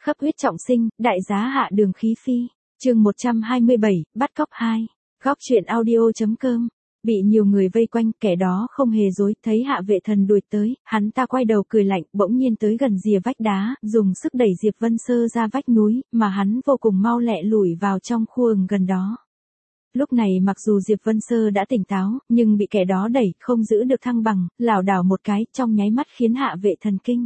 Khắp huyết trọng sinh, đại giá hạ đường khí phi. Chương 127, bắt cóc 2. Góc truyện audio.com. Bị nhiều người vây quanh, kẻ đó không hề dối, thấy Hạ Vệ Thần đuổi tới, hắn ta quay đầu cười lạnh, bỗng nhiên tới gần rìa vách đá, dùng sức đẩy Diệp Vân Sơ ra vách núi, mà hắn vô cùng mau lẹ lủi vào trong khu rừng gần đó. Lúc này mặc dù Diệp Vân Sơ đã tỉnh táo, nhưng bị kẻ đó đẩy, không giữ được thăng bằng, lảo đảo một cái, trong nháy mắt khiến Hạ Vệ Thần kinh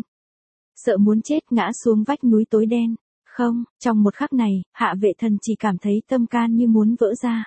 sợ muốn chết, ngã xuống vách núi tối đen. Không, trong một khắc này, Hạ Vệ Thần chỉ cảm thấy tâm can như muốn vỡ ra.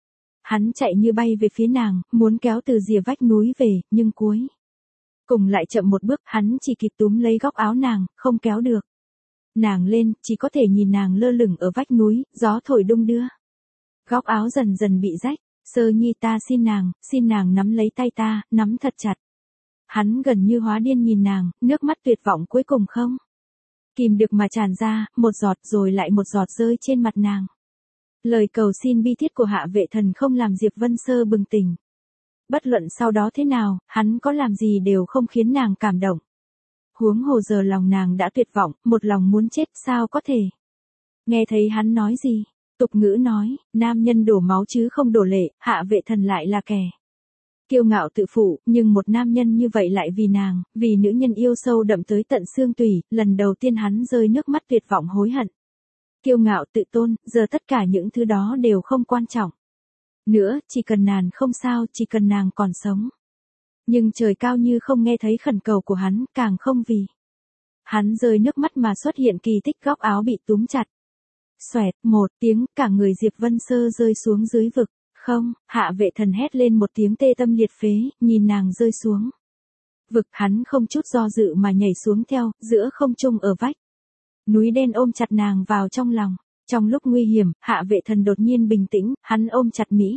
Hắn chạy như bay về phía nàng, muốn kéo từ rìa vách núi về, nhưng cuối cùng lại chậm một bước, hắn chỉ kịp túm lấy góc áo nàng, không kéo được nàng lên, chỉ có thể nhìn nàng lơ lửng ở vách núi, gió thổi đung đưa. Góc áo dần dần bị rách. Sơ Nhi, ta xin nàng nắm lấy tay ta, nắm thật chặt. Hắn gần như hóa điên nhìn nàng, nước mắt tuyệt vọng cuối cùng không kìm được mà tràn ra, một giọt rồi lại một giọt rơi trên mặt nàng. Lời cầu xin bi thiết của Hạ Vệ Thần không làm Diệp Vân Sơ bừng tỉnh. Bất luận sau đó thế nào, hắn có làm gì đều không khiến nàng cảm động. Huống hồ giờ lòng nàng đã tuyệt vọng, một lòng muốn chết, sao có thể. Nghe thấy hắn nói gì? Tục ngữ nói, nam nhân đổ máu chứ không đổ lệ, Hạ Vệ Thần lại là kẻ kiêu ngạo tự phụ, nhưng một nam nhân như vậy lại vì nàng, vì nữ nhân yêu sâu đậm tới tận xương tủy, lần đầu tiên hắn rơi nước mắt tuyệt vọng hối hận. Kiêu ngạo tự tôn, giờ tất cả những thứ đó đều không quan trọng nữa, chỉ cần nàng không sao, chỉ cần nàng còn sống. Nhưng trời cao như không nghe thấy khẩn cầu của hắn, càng không vì hắn rơi nước mắt mà xuất hiện kỳ tích, góc áo bị túm chặt. Xoẹt, một tiếng, cả người Diệp Vân Sơ rơi xuống dưới vực. Không, Hạ Vệ Thần hét lên một tiếng tê tâm liệt phế, nhìn nàng rơi xuống vực, hắn không chút do dự mà nhảy xuống theo, giữa không trung ở vách núi đen ôm chặt nàng vào trong lòng. Trong lúc nguy hiểm, Hạ Vệ Thần đột nhiên bình tĩnh, hắn ôm chặt Mỹ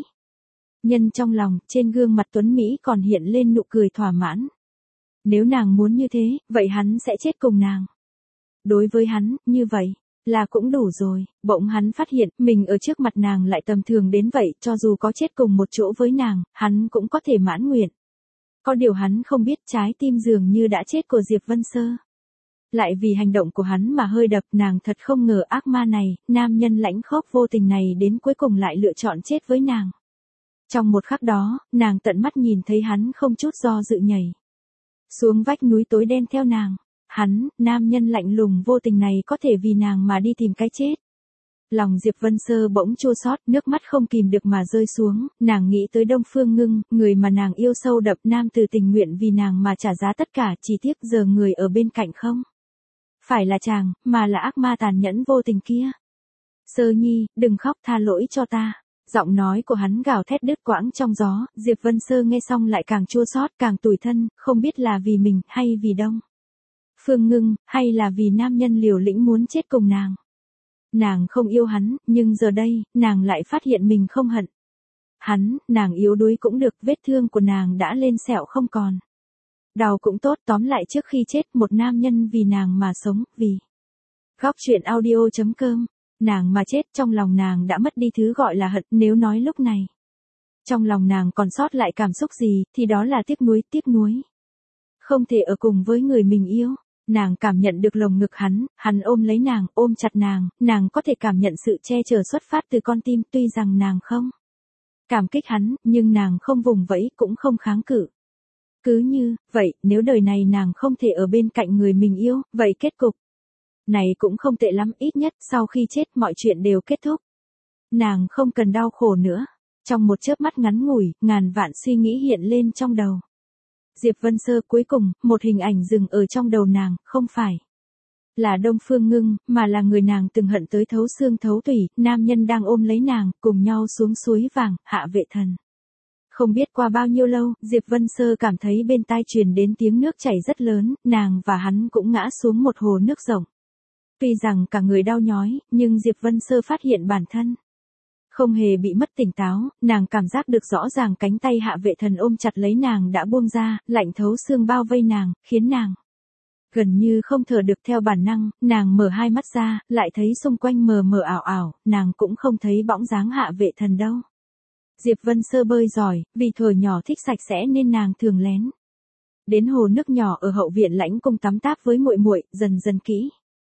nhân trong lòng, trên gương mặt tuấn Mỹ còn hiện lên nụ cười thỏa mãn. Nếu nàng muốn như thế, vậy hắn sẽ chết cùng nàng. Đối với hắn, như vậy là cũng đủ rồi. Bỗng hắn phát hiện, mình ở trước mặt nàng lại tầm thường đến vậy, cho dù có chết cùng một chỗ với nàng, hắn cũng có thể mãn nguyện. Có điều hắn không biết, trái tim dường như đã chết của Diệp Vân Sơ lại vì hành động của hắn mà hơi đập. Nàng thật không ngờ ác ma này, nam nhân lãnh khốc vô tình này đến cuối cùng lại lựa chọn chết với nàng. Trong một khắc đó, nàng tận mắt nhìn thấy hắn không chút do dự nhảy xuống vách núi tối đen theo nàng. Hắn, nam nhân lạnh lùng vô tình này có thể vì nàng mà đi tìm cái chết. Lòng Diệp Vân Sơ bỗng chua xót, nước mắt không kìm được mà rơi xuống, nàng nghĩ tới Đông Phương Ngưng, người mà nàng yêu sâu đậm, nam tử tình nguyện vì nàng mà trả giá tất cả, chỉ tiếc giờ người ở bên cạnh không phải là chàng, mà là ác ma tàn nhẫn vô tình kia. Sơ Nhi, đừng khóc, tha lỗi cho ta. Giọng nói của hắn gào thét đứt quãng trong gió, Diệp Vân Sơ nghe xong lại càng chua xót, càng tủi thân, không biết là vì mình, hay vì Đông Phương Ngưng, hay là vì nam nhân liều lĩnh muốn chết cùng nàng. Nàng không yêu hắn, nhưng giờ đây, nàng lại phát hiện mình không hận hắn, nàng yếu đuối cũng được, vết thương của nàng đã lên sẹo không còn đau cũng tốt, tóm lại trước khi chết một nam nhân vì nàng mà sống, vì góc truyện audio.com, nàng mà chết, trong lòng nàng đã mất đi thứ gọi là hận, nếu nói lúc này trong lòng nàng còn sót lại cảm xúc gì, thì đó là tiếc nuối. Không thể ở cùng với người mình yêu. Nàng cảm nhận được lồng ngực hắn ôm lấy nàng, ôm chặt nàng có thể cảm nhận sự che chở xuất phát từ con tim, tuy rằng nàng không cảm kích hắn, nhưng nàng không vùng vẫy, cũng không kháng cự. Cứ như vậy, nếu đời này nàng không thể ở bên cạnh người mình yêu, vậy kết cục này cũng không tệ lắm, ít nhất sau khi chết mọi chuyện đều kết thúc. Nàng không cần đau khổ nữa. Trong một chớp mắt ngắn ngủi, ngàn vạn suy nghĩ hiện lên trong đầu Diệp Vân Sơ, cuối cùng, một hình ảnh dừng ở trong đầu nàng, không phải là Đông Phương Ngưng, mà là người nàng từng hận tới thấu xương thấu tủy, nam nhân đang ôm lấy nàng, cùng nhau xuống suối vàng, Hạ Vệ Thần. Không biết qua bao nhiêu lâu, Diệp Vân Sơ cảm thấy bên tai truyền đến tiếng nước chảy rất lớn, nàng và hắn cũng ngã xuống một hồ nước rộng. Tuy rằng cả người đau nhói, nhưng Diệp Vân Sơ phát hiện bản thân không hề bị mất tỉnh táo, nàng cảm giác được rõ ràng cánh tay Hạ Vệ Thần ôm chặt lấy nàng đã buông ra, lạnh thấu xương bao vây nàng, khiến nàng gần như không thở được. Theo bản năng, nàng mở hai mắt ra, lại thấy xung quanh mờ mờ ảo ảo, nàng cũng không thấy bóng dáng Hạ Vệ Thần đâu. Diệp Vân Sơ bơi giỏi, vì thuở nhỏ thích sạch sẽ nên nàng thường lén đến hồ nước nhỏ ở hậu viện lãnh cung tắm táp với muội muội, dần dần kỹ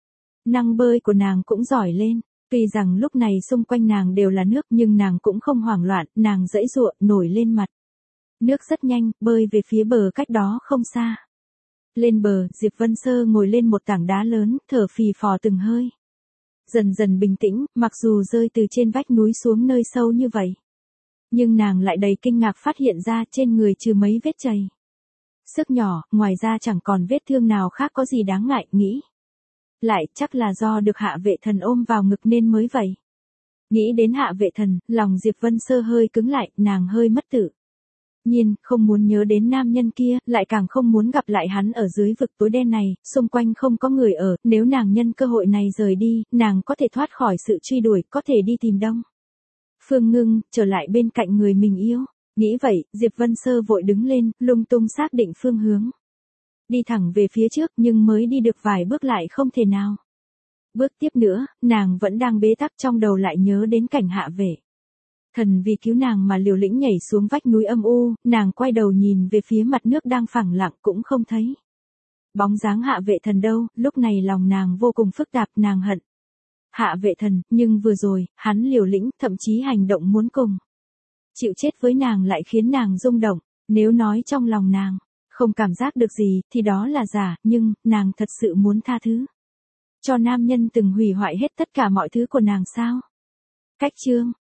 Năng bơi của nàng cũng giỏi lên. Tuy rằng lúc này xung quanh nàng đều là nước nhưng nàng cũng không hoảng loạn, nàng giãy giụa nổi lên mặt. Nước rất nhanh, bơi về phía bờ cách đó không xa. Lên bờ, Diệp Vân Sơ ngồi lên một tảng đá lớn, thở phì phò từng hơi. Dần dần bình tĩnh, mặc dù rơi từ trên vách núi xuống nơi sâu như vậy. Nhưng nàng lại đầy kinh ngạc phát hiện ra trên người trừ mấy vết chày xước nhỏ, ngoài ra chẳng còn vết thương nào khác có gì đáng ngại, nghĩ. Lại chắc là do được Hạ Vệ Thần ôm vào ngực nên mới vậy. Nghĩ đến Hạ Vệ Thần, lòng Diệp Vân Sơ hơi cứng lại, nàng hơi mất tự nhiên, không muốn nhớ đến nam nhân kia, lại càng không muốn gặp lại hắn ở dưới vực tối đen này, xung quanh không có người ở, nếu nàng nhân cơ hội này rời đi, nàng có thể thoát khỏi sự truy đuổi, có thể đi tìm Đông Phương Ngưng, trở lại bên cạnh người mình yêu. Nghĩ vậy, Diệp Vân Sơ vội đứng lên, lung tung xác định phương hướng. Đi thẳng về phía trước nhưng mới đi được vài bước lại không thể nào. Bước tiếp nữa, nàng vẫn đang bế tắc, trong đầu lại nhớ đến cảnh Hạ Vệ Thần vì cứu nàng mà liều lĩnh nhảy xuống vách núi âm u, nàng quay đầu nhìn về phía mặt nước đang phẳng lặng cũng không thấy bóng dáng Hạ Vệ Thần đâu, lúc này lòng nàng vô cùng phức tạp, nàng hận Hạ Vệ Thần, nhưng vừa rồi, hắn liều lĩnh, thậm chí hành động muốn cùng chịu chết với nàng lại khiến nàng rung động, nếu nói trong lòng nàng không cảm giác được gì thì đó là giả, nhưng nàng thật sự muốn tha thứ cho nam nhân từng hủy hoại hết tất cả mọi thứ của nàng sao? Cách chương